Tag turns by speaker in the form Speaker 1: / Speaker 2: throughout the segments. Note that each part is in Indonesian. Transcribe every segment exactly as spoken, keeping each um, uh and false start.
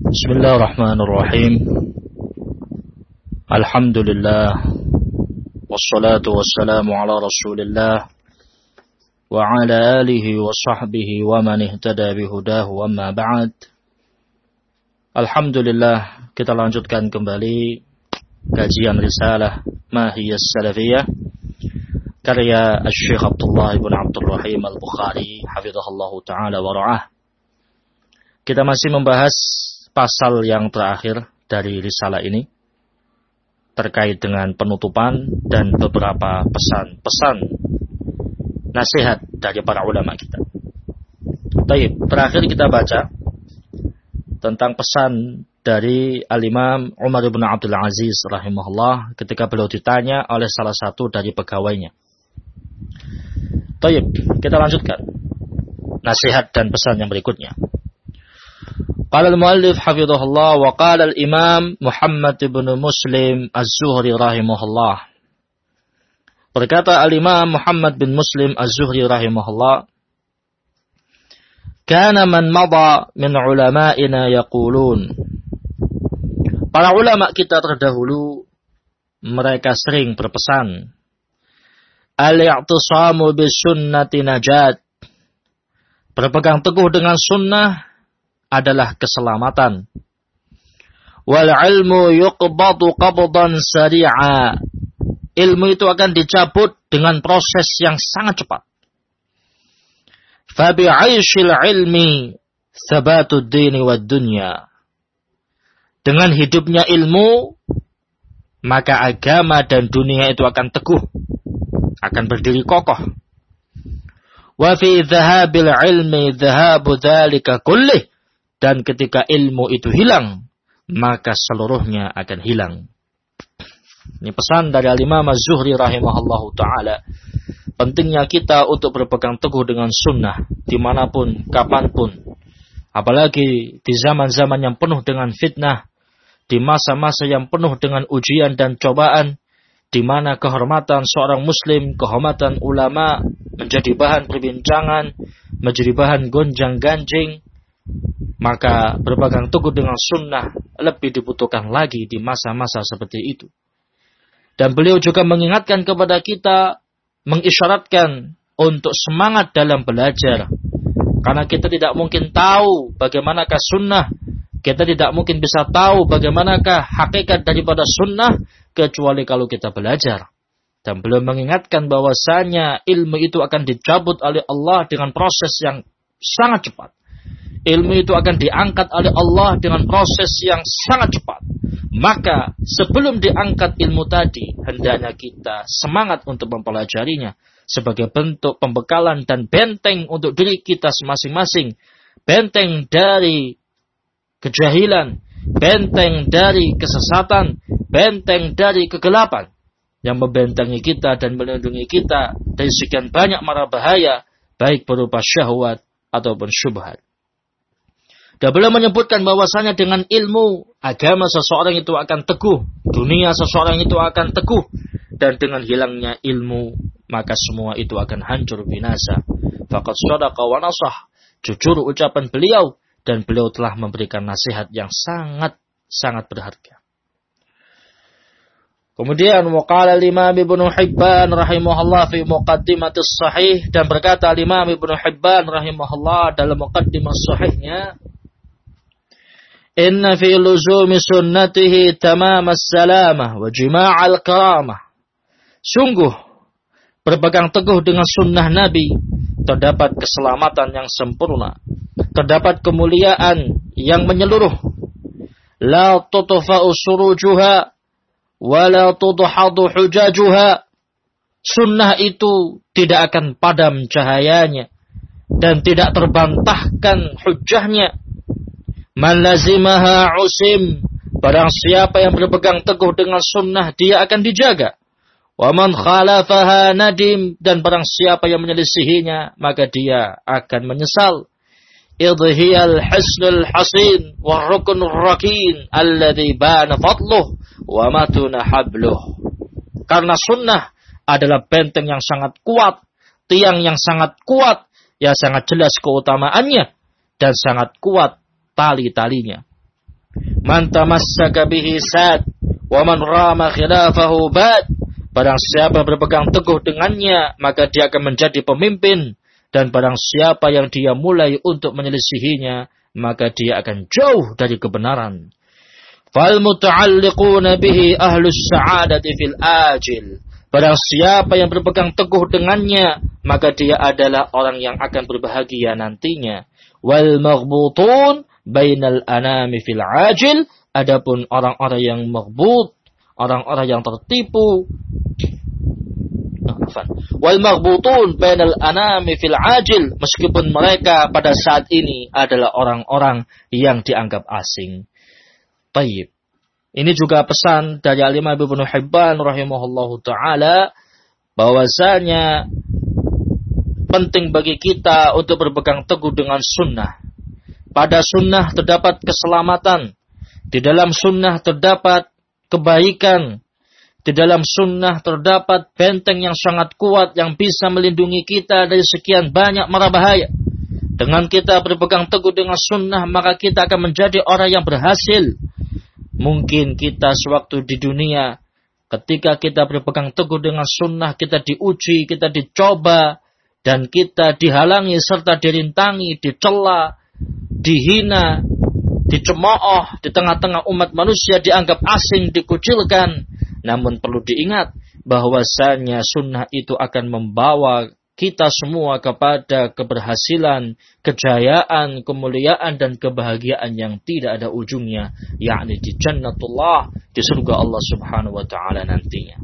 Speaker 1: Bismillahirrahmanirrahim. Alhamdulillah. Wassalatu wassalamu ala Rasulillah wa ala alihi wa sahbihi wa man ihtada bihudahu, amma ba'd. Alhamdulillah, kita lanjutkan kembali kajian risalah Mahiyas Salafiyah karya Syekh Abdullah ibn Abdul Rahim Al-Bukhari hafizahullahu ta'ala wa ra'ah. Kita masih membahas pasal yang terakhir dari risalah ini terkait dengan penutupan dan beberapa pesan-pesan nasihat dari para ulama kita. Baik, terakhir kita baca tentang pesan dari Al-Imam Umar bin Abdul Aziz rahimahullah ketika beliau ditanya oleh salah satu dari pegawainya. Baik, kita lanjutkan nasihat dan pesan yang berikutnya. Qala al-muallif hafizahullah wa qala al-imam Muhammad bin Muslim Az-Zuhri rahimahullah. Berkata al-imam Muhammad bin Muslim Az-Zuhri rahimahullah, kana man mada min ulama'ina yaqulun. Para ulama kita terdahulu mereka sering berpesan, al-i'tisamu bis sunnati najat. Berpegang teguh dengan sunnah adalah keselamatan. Wal ilmu yuqbadu qabdan sari'a. Ilmu itu akan dicabut dengan proses yang sangat cepat. Fa bi'aishil ilmi thabatud dini wad dunya. Dengan hidupnya ilmu, maka agama dan dunia itu akan teguh, akan berdiri kokoh. Wa fi dhahabil ilmi dhahabu dzalika kullih. Dan ketika ilmu itu hilang, maka seluruhnya akan hilang. Ini pesan dari Al-Imam Az-Zuhri rahimahullahu ta'ala. Pentingnya kita untuk berpegang teguh dengan sunnah, dimanapun, kapanpun. Apalagi di zaman-zaman yang penuh dengan fitnah, di masa-masa yang penuh dengan ujian dan cobaan, di mana kehormatan seorang muslim, kehormatan ulama, menjadi bahan perbincangan, menjadi bahan gonjang-ganjing. Maka berpegang teguh dengan sunnah lebih dibutuhkan lagi di masa-masa seperti itu. Dan beliau juga mengingatkan kepada kita, mengisyaratkan untuk semangat dalam belajar. Karena kita tidak mungkin tahu bagaimanakah sunnah, kita tidak mungkin bisa tahu bagaimanakah hakikat daripada sunnah, kecuali kalau kita belajar. Dan beliau mengingatkan bahwasanya ilmu itu akan dicabut oleh Allah dengan proses yang sangat cepat. Ilmu itu akan diangkat oleh Allah dengan proses yang sangat cepat. Maka sebelum diangkat ilmu tadi, hendaknya kita semangat untuk mempelajarinya sebagai bentuk pembekalan dan benteng untuk diri kita masing-masing. Benteng dari kejahilan, benteng dari kesesatan, benteng dari kegelapan yang membentengi kita dan melindungi kita dari sekian banyak mara bahaya, baik berupa syahwat ataupun syubhat. Dan beliau menyebutkan bahwasanya dengan ilmu, agama seseorang itu akan teguh, dunia seseorang itu akan teguh, dan dengan hilangnya ilmu, maka semua itu akan hancur binasa. Faqad shadaqa wa nasah. Jujur ucapan beliau, dan beliau telah memberikan nasihat yang sangat-sangat berharga. Kemudian waqala al-Imam Ibnu Hibban rahimahullah fi muqaddimatis sahih, dan berkata al-Imam Ibnu Hibban rahimahullah dalam muqaddimah sahihnya, inna fi luzumi sunnatihi tamamas salamah wa jima'al karamah. Sungguh berpegang teguh dengan sunnah Nabi terdapat keselamatan yang sempurna, terdapat kemuliaan yang menyeluruh. La tutfa'u surujuha wa la tudhadu hujajuha. Sunnah itu tidak akan padam cahayanya dan tidak terbantahkan hujahnya. Man lazimaha usim. Barang siapa yang berpegang teguh dengan sunnah, dia akan dijaga. Wa man khalafaha nadim. Dan barang siapa yang menyelisihinya, maka dia akan menyesal. Idhiyal hisnul hasin wa rukunur rakin alladhi bana fadluh wa matuna habluh. Karena sunnah adalah benteng yang sangat kuat, tiang yang sangat kuat, yang sangat jelas keutamaannya, dan sangat kuat tali-talinya. Man tamassaka bihi sad wa man rama khilafahu bad. Barang siapa berpegang teguh dengannya, maka dia akan menjadi pemimpin. Dan barang siapa yang dia mulai untuk menyelisihinya, maka dia akan jauh dari kebenaran. Fal muta'alliquna bihi ahlus sa'adati fil ajil. Barang siapa yang berpegang teguh dengannya, maka dia adalah orang yang akan berbahagia nantinya. Wal maghbutun bainal anami fil ajil. Adapun orang-orang yang maghbut, orang-orang yang tertipu, wal maghbutun bainal anami fil ajil, meskipun mereka pada saat ini adalah orang-orang yang dianggap asing. Tayyib. Ini juga pesan dari Al-Imam Ibnu Hibban rahimahullahu taala bahwasanya penting bagi kita untuk berpegang teguh dengan sunnah. Pada sunnah terdapat keselamatan, di dalam sunnah terdapat kebaikan. Di dalam sunnah terdapat benteng yang sangat kuat yang bisa melindungi kita dari sekian banyak mara bahaya. Dengan kita berpegang teguh dengan sunnah, maka kita akan menjadi orang yang berhasil. Mungkin kita sewaktu di dunia, ketika kita berpegang teguh dengan sunnah, kita diuji, kita dicoba, dan kita dihalangi serta dirintangi, dicela, dihina, dicemooh, di tengah-tengah umat manusia dianggap asing, dikucilkan. Namun perlu diingat bahwasanya sunnah itu akan membawa kita semua kepada keberhasilan, kejayaan, kemuliaan dan kebahagiaan yang tidak ada ujungnya, yakni di jannatullah, di surga Allah Subhanahu wa taala nantinya.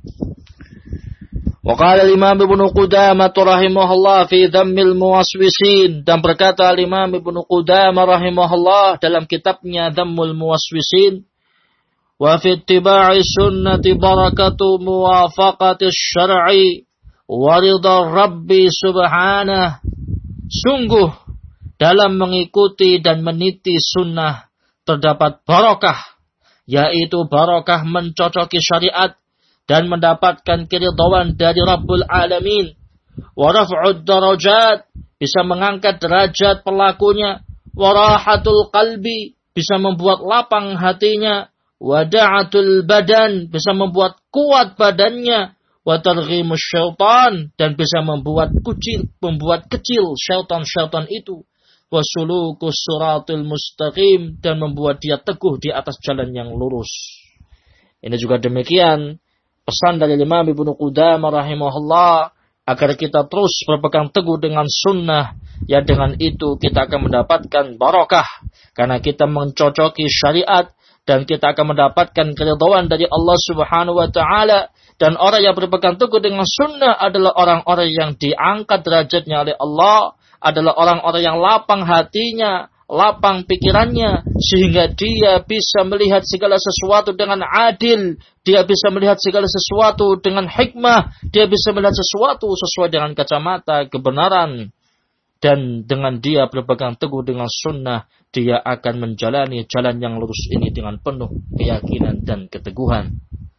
Speaker 1: Wa qala al-Imam Ibnu Qudamah rahimahullah fi dhammil muwaswisin, dan berkata al-Imam Ibnu Qudamah rahimahullah dalam kitabnya Dhammul Muwaswisin, wa fi ittiba'i sunnati barakatu muwafaqati syar'i wa ridha Rabbi subhanahu. Sungguh dalam mengikuti dan meniti sunnah terdapat barakah, yaitu barakah mencocoki syariat dan mendapatkan keridhaan dari Rabbul Alamin. Wa raf'ud darajat, bisa mengangkat derajat pelakunya. Wa rahatul qalbi, bisa membuat lapang hatinya. Wada'atul badan, bisa membuat kuat badannya. Wa targhimus syaitan, dan bisa membuat kecil, membuat kecil syaitan-syaitan itu. Wa sulukus siratul mustaqim, dan membuat dia teguh di atas jalan yang lurus. Ini juga demikian pesan dari Imam Ibnu Qudamah rahimahullah, agar kita terus berpegang teguh dengan sunnah. Ya, dengan itu kita akan mendapatkan barakah, karena kita mencocoki syariat, dan kita akan mendapatkan keridhaan dari Allah Subhanahu wa taala. Dan orang yang berpegang teguh dengan sunnah adalah orang-orang yang diangkat derajatnya oleh Allah, adalah orang-orang yang lapang hatinya, lapang pikirannya, sehingga dia bisa melihat segala sesuatu dengan adil, dia bisa melihat segala sesuatu dengan hikmah, dia bisa melihat sesuatu sesuai dengan kacamata kebenaran. Dan dengan dia berpegang teguh dengan sunnah, dia akan menjalani jalan yang lurus ini dengan penuh keyakinan dan keteguhan.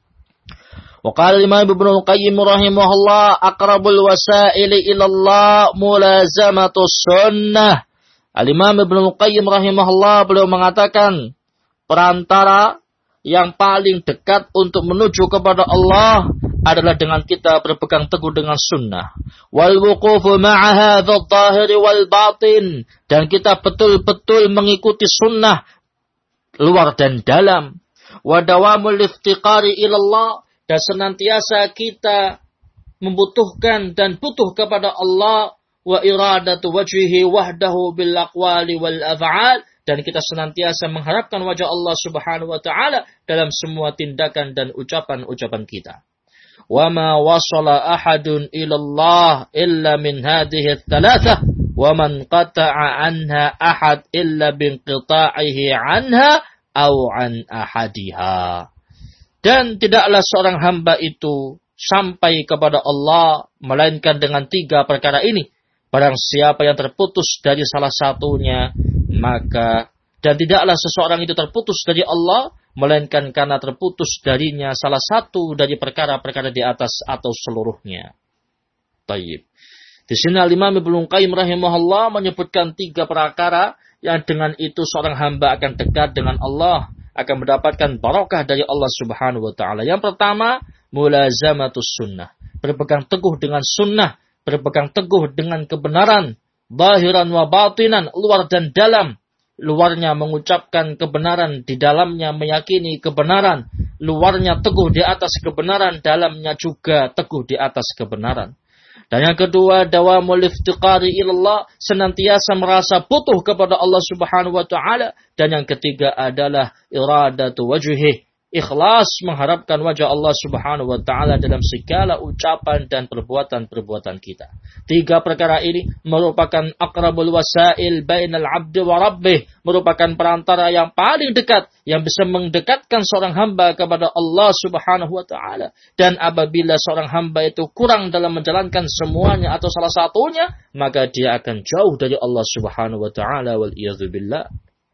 Speaker 1: Wa qala Imam Ibnu Qayyim rahimahullah, aqrabul wasaili ila Allah mulazamatus sunnah. Al-Imam Ibnu Qayyim rahimahullah, beliau mengatakan, perantara yang paling dekat untuk menuju kepada Allah adalah dengan kita berpegang teguh dengan sunnah. Wal wuqufu ma'a hadzal zahiri wal batin, dan kita betul-betul mengikuti sunnah luar dan dalam. Wa dawamul iftiqari ila Allah, dan senantiasa kita membutuhkan dan butuh kepada Allah. Wa iradatu wajhihi wahdahu bil aqwali wal af'al, dan kita senantiasa mengharapkan wajah Allah Subhanahu wa taala dalam semua tindakan dan ucapan-ucapan kita. Wa ma wasala ahadun ila Allah illa min hadhihi ats-tsalatsah wa man qata'a anha ahad illa bi inqita'ihi anha aw an ahadiha. Dan tidaklah seorang hamba itu sampai kepada Allah melainkan dengan tiga perkara ini. Barang siapa yang terputus dari salah satunya, maka, dan tidaklah seseorang itu terputus dari Allah, melainkan karena terputus darinya salah satu dari perkara-perkara di atas atau seluruhnya. Tayyib. Di sini Al-Imam Ibnu Qayyim rahimahullah menyebutkan tiga perkara yang dengan itu seorang hamba akan dekat dengan Allah, akan mendapatkan barakah dari Allah Subhanahu wa taala. Yang pertama, mulazamatus sunnah. Berpegang teguh dengan sunnah, berpegang teguh dengan kebenaran, zahiran wa batinan, luar dan dalam. Luarnya mengucapkan kebenaran, di dalamnya meyakini kebenaran. Luarnya teguh di atas kebenaran, dalamnya juga teguh di atas kebenaran. Dan yang kedua, dawamul iftiqari ilallah, senantiasa merasa butuh kepada Allah Subhanahu wa taala. Dan yang ketiga adalah iradatu wajhih, ikhlas mengharapkan wajah Allah Subhanahu wa taala dalam segala ucapan dan perbuatan-perbuatan kita. Tiga perkara ini merupakan aqrabul wasail bainal 'abdi wa rabbih, merupakan perantara yang paling dekat yang bisa mendekatkan seorang hamba kepada Allah Subhanahu wa taala. Dan apabila seorang hamba itu kurang dalam menjalankan semuanya atau salah satunya, maka dia akan jauh dari Allah Subhanahu wa taala, wal iyadzu billah.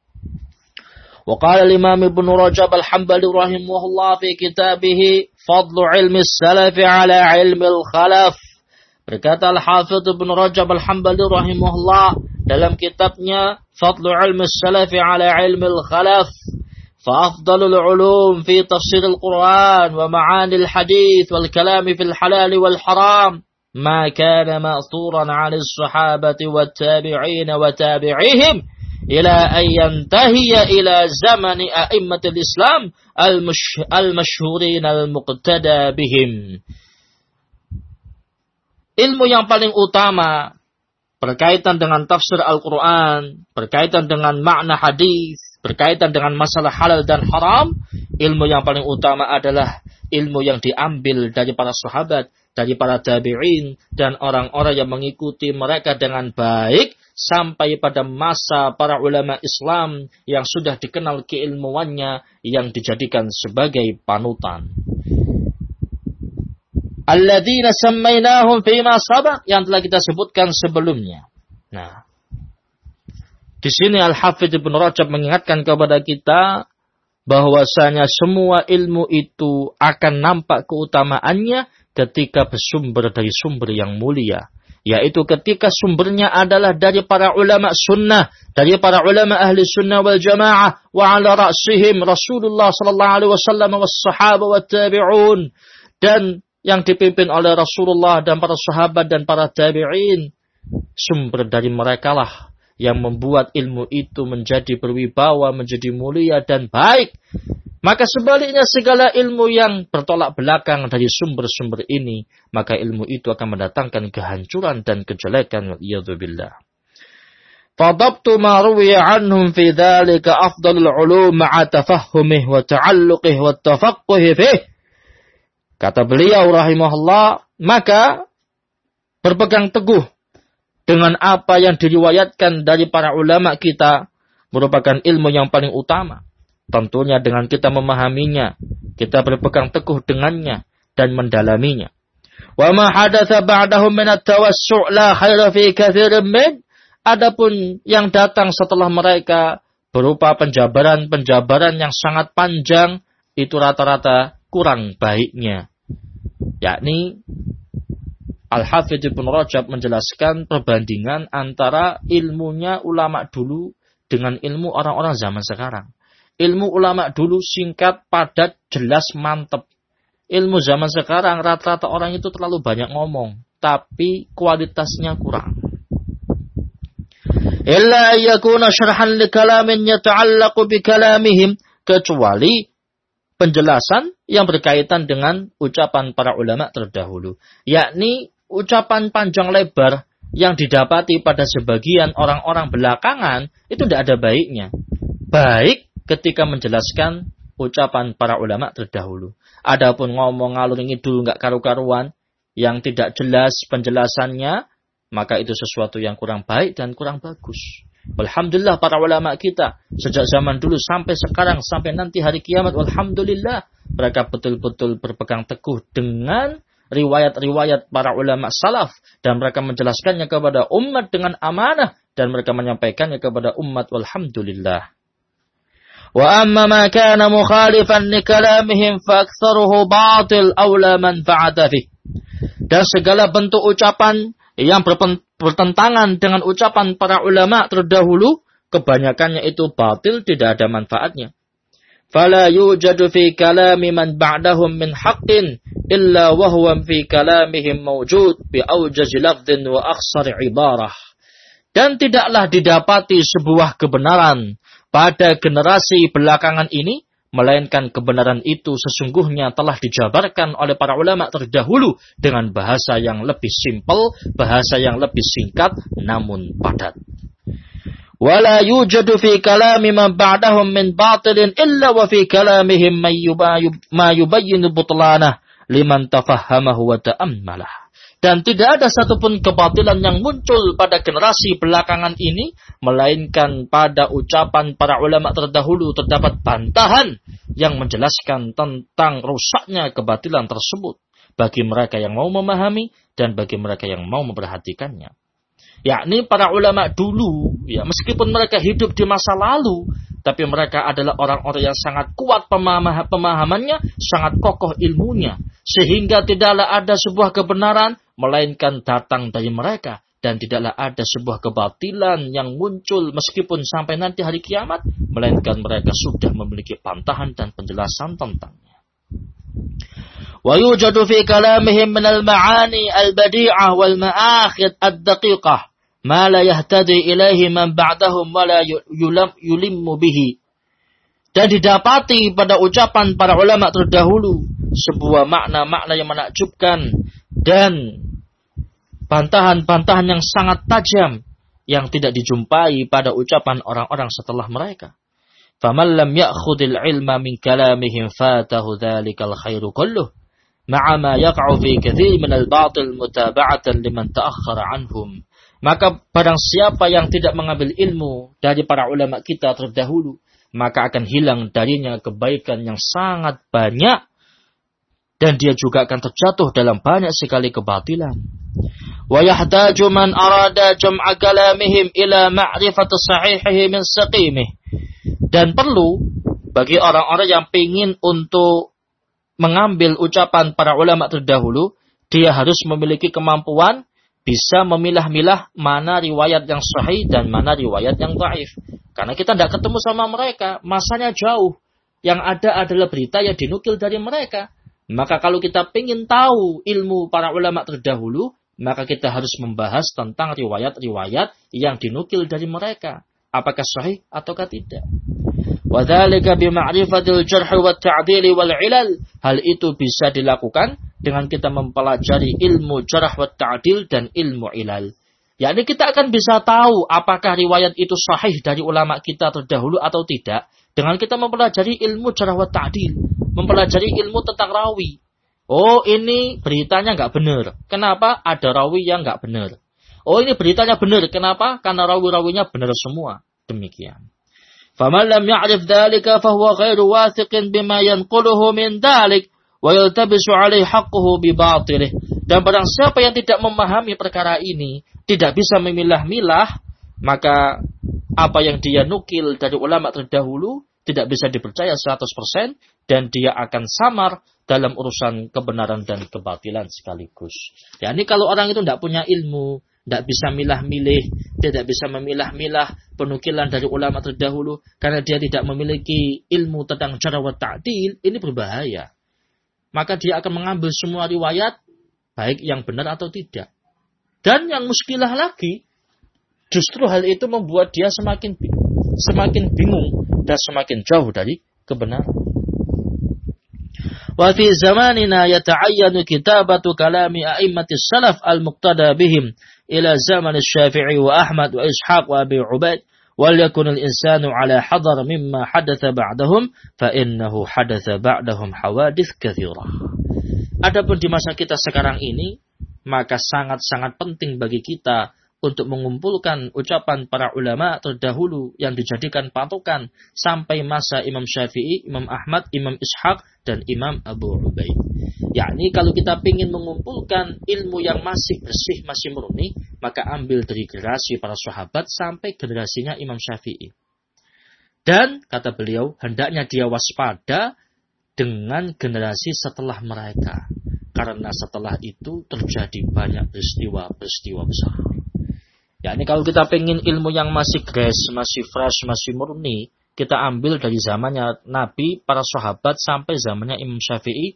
Speaker 1: وقال الإمام ابن رجب الحنبلي رحمه الله في كتابه فضل علم السلف على علم الخلف. Berkata Al-Hafidh Ibn Rajab Al-Hanbali rahimahullah dalam kitabnya Fadlu ilmi salafi ala ilmi al-khalaf. فأفضل العلوم في تفسير القرآن ومعاني الحديث والكلام في الحلال والحرام ما كان مأثورا عن الصحابة والتابعين وتابعيهم إلى أن ينتهي إلى زمن أئمة الإسلام المشهورين المقتدى بهم. Ilmu yang paling utama berkaitan dengan tafsir Al-Quran, berkaitan dengan makna hadis, berkaitan dengan masalah halal dan haram, ilmu yang paling utama adalah ilmu yang diambil dari para sahabat, dari para tabi'in, dan orang-orang yang mengikuti mereka dengan baik, sampai pada masa para ulama Islam yang sudah dikenal keilmuannya, yang dijadikan sebagai panutan. Alladzina sammainahum fima sabaq, yang telah kita sebutkan sebelumnya. Nah, di sini Al-Hafidh Ibn Rajab mengingatkan kepada kita bahwasanya semua ilmu itu akan nampak keutamaannya ketika bersumber dari sumber yang mulia, yaitu ketika sumbernya adalah dari para ulama sunnah, dari para ulama ahli sunnah wal jamaah, wa ala ra'sihim Rasulullah sallallahu alaihi wasallam was sahaba wat tabi'un, dan yang dipimpin oleh Rasulullah dan para sahabat dan para tabi'in. Sumber dari merekalah yang membuat ilmu itu menjadi berwibawa, menjadi mulia dan baik. Maka sebaliknya segala ilmu yang bertolak belakang dari sumber-sumber ini, maka ilmu itu akan mendatangkan kehancuran dan kejelekan. Waliyadzubillah. Fadabtu ma ruwiya anhum fi dhalika afdalul ulum ma'a tafahhumih wa ta'alluqih wa tafaqquhi fih. Kata beliau rahimahullah, maka berpegang teguh dengan apa yang diriwayatkan dari para ulama kita merupakan ilmu yang paling utama. Tentunya dengan kita memahaminya, kita berpegang teguh dengannya dan mendalaminya. Wa ma hadatsa ba'dahum min at-tawassu' la khaira fi katsirin min. Adapun yang datang setelah mereka berupa penjabaran-penjabaran yang sangat panjang, itu rata-rata kurang baiknya. Yakni Al-Hafidh Ibn Rajab menjelaskan perbandingan antara ilmunya ulama dulu dengan ilmu orang-orang zaman sekarang. Ilmu ulama dulu singkat, padat, jelas, mantep. Ilmu zaman sekarang rata-rata orang itu terlalu banyak ngomong, tapi kualitasnya kurang. Illa yakuna syarhan li kalamin yata'allaqu bi kalamihim, kecuali penjelasan yang berkaitan dengan ucapan para ulama terdahulu, yakni ucapan panjang lebar yang didapati pada sebagian orang-orang belakangan itu tidak ada baiknya. Baik ketika menjelaskan ucapan para ulama terdahulu. Adapun ngomong ngalur ngidul enggak karu-karuan yang tidak jelas penjelasannya, maka itu sesuatu yang kurang baik dan kurang bagus. Alhamdulillah para ulama kita sejak zaman dulu sampai sekarang sampai nanti hari kiamat, alhamdulillah mereka betul-betul berpegang teguh dengan riwayat-riwayat para ulama salaf dan mereka menjelaskannya kepada umat dengan amanah dan mereka menyampaikannya kepada umat, walhamdulillah. Wa amma ma kana mukhalifan li kalamihim fa aktsaruhu batil aw la manfa'ata fih. Dan segala bentuk ucapan yang bertentangan dengan ucapan para ulama terdahulu, kebanyakannya itu batil, tidak ada manfaatnya. Fala yujadu fi kalami man ba'dahum min haqqin illa wa huwa fi kalamihim mawjud bi awjaz lafdhin wa akhsar ibarah. Dan tidaklah didapati sebuah kebenaran pada generasi belakangan ini, melainkan kebenaran itu sesungguhnya telah dijabarkan oleh para ulama terdahulu dengan bahasa yang lebih simpel, bahasa yang lebih singkat, namun padat. Wala yujadu fi kalami man ba'dahum min batilin illa wa fi kalamihim ma yubayyinu butlanah liman tafahhamahu wa ta'ammalah. Dan tidak ada satupun kebatilan yang muncul pada generasi belakangan ini, melainkan pada ucapan para ulama terdahulu terdapat bantahan yang menjelaskan tentang rusaknya kebatilan tersebut bagi mereka yang mau memahami dan bagi mereka yang mau memperhatikannya. Yakni para ulama dulu, ya meskipun mereka hidup di masa lalu, tapi mereka adalah orang-orang yang sangat kuat pemaham- pemahamannya, sangat kokoh ilmunya, sehingga tidaklah ada sebuah kebenaran melainkan datang dari mereka, dan tidaklah ada sebuah kebatilan yang muncul meskipun sampai nanti hari kiamat, melainkan mereka sudah memiliki bantahan dan penjelasan tentangnya. Wa yujadu fi kalamihim min al-ma'ani al-badi'ah wal ma'akhid ad-daqiqah ma la yahtadi ilaihi man ba'dahum wa la yulimmu bihi. Dan didapati pada ucapan para ulama terdahulu sebuah makna-makna yang menakjubkan dan bantahan-bantahan yang sangat tajam yang tidak dijumpai pada ucapan orang-orang setelah mereka. فَمَنْ لَمْ يَأْخُذِ الْعِلْمَ مِنْ كَلَامِهِمْ فَاتَهُ ذَلِكَ الْخَيْرُ كُلُّهُ مَعَ مَا يَقْعُ فِي كَثِيرٍ مِنَ الْبَاطِلِ مُتَابَعَةً لِمَنْ تَأَخَّرَ عَنْهُمْ. Maka barang siapa yang tidak mengambil ilmu dari para ulama kita terdahulu, maka akan hilang darinya kebaikan yang sangat banyak, dan dia juga akan terjatuh dalam banyak sekali kebatilan. Wa yahtaju man arada jam'a kalamihim ila ma'rifati sahihihi min saqimih. Dan perlu bagi orang-orang yang ingin untuk mengambil ucapan para ulama terdahulu, dia harus memiliki kemampuan bisa memilah-milah mana riwayat yang sahih dan mana riwayat yang dhaif. Karena kita tidak ketemu sama mereka, masanya jauh. Yang ada adalah berita yang dinukil dari mereka. Maka kalau kita ingin tahu ilmu para ulama terdahulu, maka kita harus membahas tentang riwayat-riwayat yang dinukil dari mereka. Apakah sahih ataukah tidak. Wadzalika bima'rifatil jarh wa ta'dil wal 'ilal. Hal itu bisa dilakukan dengan kita mempelajari ilmu jarh wa ta'dil dan ilmu ilal. Yakni kita akan bisa tahu apakah riwayat itu sahih dari ulama kita terdahulu atau tidak dengan kita mempelajari ilmu jarh wa ta'dil, mempelajari ilmu tentang rawi. Oh, ini beritanya enggak benar. Kenapa? Ada rawi yang enggak benar. Oh, ini beritanya benar. Kenapa? Karena rawi-rawinya benar semua. Demikian. فَمَنْ لَمْ يَعْرِفْ ذَلِكَ فَهُوَ غَيْرُ وَاثِقٍ بِمَا يَنْقُلُهُ مِنْ ذَلِكَ وَيَلْتَبِسُ عَلَيْهِ حَقُّهُ بِبَاطِلِهِ. Dan barang siapa yang tidak memahami perkara ini, tidak bisa memilah-milah, maka apa yang dia nukil dari ulama terdahulu tidak bisa dipercaya seratus persen, dan dia akan samar dalam urusan kebenaran dan kebatilan sekaligus. Ya, ini kalau orang itu tidak punya ilmu, tidak bisa milah-milih, tidak bisa memilah-milah penukilan dari ulama terdahulu, karena dia tidak memiliki ilmu tentang jarh wa ta'dil, ini berbahaya. Maka dia akan mengambil semua riwayat, baik yang benar atau tidak. Dan yang muskilah lagi, justru hal itu membuat dia semakin bingung, semakin bingung dan semakin jauh dari kebenaran. Wa fi zamanina yata'ayyanu kitabatu kalami a'immatis salaf al-muqtada bihim ila zaman Syafi'i wa Ahmad wa Ishaq wa Abi Ubaid wal yakun al-insanu ala hadar mimma hadatha ba'dahum fa innahu hadatha ba'dahum hawadith katsirah. Adapun di masa kita sekarang ini, maka sangat-sangat penting bagi kita untuk mengumpulkan ucapan para ulama terdahulu yang dijadikan patokan sampai masa Imam Syafi'i, Imam Ahmad, Imam Ishaq, dan Imam Abu Ubaid. Yakni kalau kita ingin mengumpulkan ilmu yang masih bersih, masih murni, maka ambil dari generasi para sahabat sampai generasinya Imam Syafi'i. Dan, kata beliau, hendaknya dia waspada dengan generasi setelah mereka. Karena setelah itu terjadi banyak peristiwa-peristiwa besar. Ya, ini kalau kita pengen ilmu yang masih fresh, masih fresh, masih murni, kita ambil dari zamannya Nabi, para sahabat, sampai zamannya Imam Syafi'i,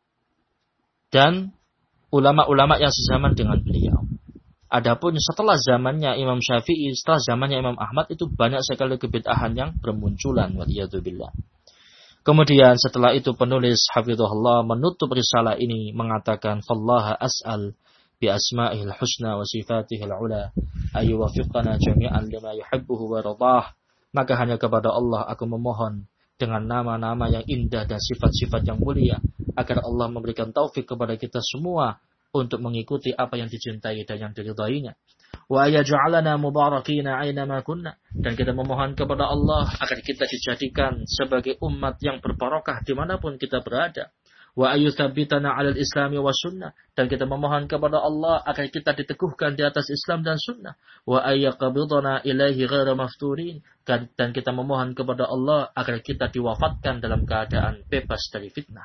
Speaker 1: dan ulama-ulama yang sezaman dengan beliau. Adapun setelah zamannya Imam Syafi'i, setelah zamannya Imam Ahmad, itu banyak sekali kebid'ahan yang bermunculan. Waliyadzubillah. Kemudian setelah itu penulis hafizahullah menutup risalah ini mengatakan, Fallaha as'al bi asma'ihil husna wa sifatihil ula ayyuwafiqana jami'an lima yuhibbuhu wa radah. Maka hanya kepada Allah aku memohon dengan nama-nama yang indah dan sifat-sifat yang mulia, agar Allah memberikan taufik kepada kita semua untuk mengikuti apa yang dicintai dan yang diridainya. Wa yaj'alana mubarakina aynama kunna, dan kita memohon kepada Allah agar kita dijadikan sebagai umat yang berbarakah dimanapun kita berada. Wa ayuthabbitana 'alal islami wa sunnah, dan kita memohon kepada Allah agar kita diteguhkan di atas Islam dan sunnah. Wa ayyaqbidana ilaihi ghaira mafturin, dan kita memohon kepada Allah agar kita diwafatkan dalam keadaan bebas dari fitnah.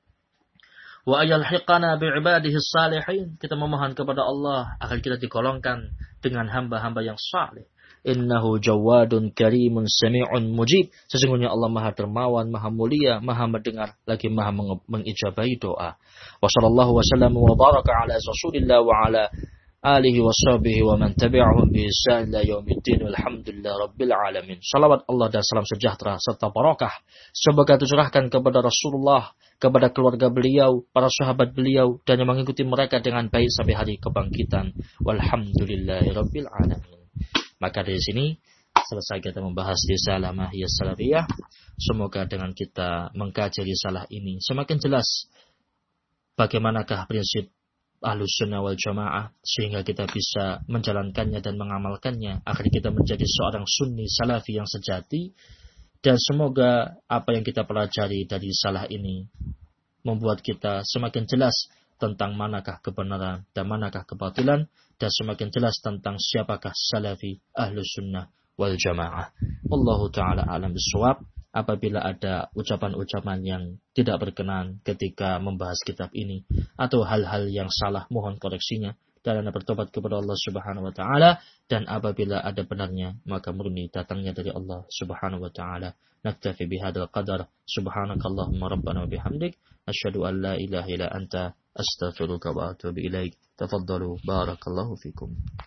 Speaker 1: Wa ayalhiqana bi'ibadihi salihin, kita memohon kepada Allah agar kita digolongkan dengan hamba-hamba yang saleh. Innahu jawadun karimun sami'un mujib, sesungguhnya Allah Maha dermawan, Maha mulia, Maha mendengar, lagi Maha mengijabahi doa. Wa sallallahu wa sallam wa baraka ala Rasulillah wa ala alihi wa sahbihi wa man tabi'ahum bi ihsan ila yaumiddin, walhamdulillah rabbil alamin. Salawat Allah dan salam sejahtera serta barakah semoga tercurahkan kepada Rasulullah, kepada keluarga beliau, para sahabat beliau, dan yang mengikuti mereka dengan baik sampai hari kebangkitan. Walhamdulillahi rabbil alamin. Maka dari sini selesai kita membahas risalah Mahiyas Salafiyah. Semoga dengan kita mengkaji risalah ini semakin jelas bagaimanakah prinsip Ahlus Sunnah wal Jamaah, sehingga kita bisa menjalankannya dan mengamalkannya agar kita menjadi seorang Sunni Salafi yang sejati. Dan semoga apa yang kita pelajari dari risalah ini membuat kita semakin jelas tentang manakah kebenaran dan manakah kebatilan, dan semakin jelas tentang siapakah Salafi Ahlus Sunnah wal Jamaah. Wallahu ta'ala a'lam bishawab. Apabila ada ucapan-ucapan yang tidak berkenan ketika membahas kitab ini, atau hal-hal yang salah, mohon koreksinya dan Anda bertobat kepada Allah Subhanahu wa taala, dan apabila ada benarnya maka murni datangnya dari Allah Subhanahu wa taala. Naktafi bihadzal qadar. Subhanakallahumma rabbana wa bihamdik asyhadu an la ilaha illa anta astaghfiruka wa atubu ilaik. Tafaddalu barakallahu fikum.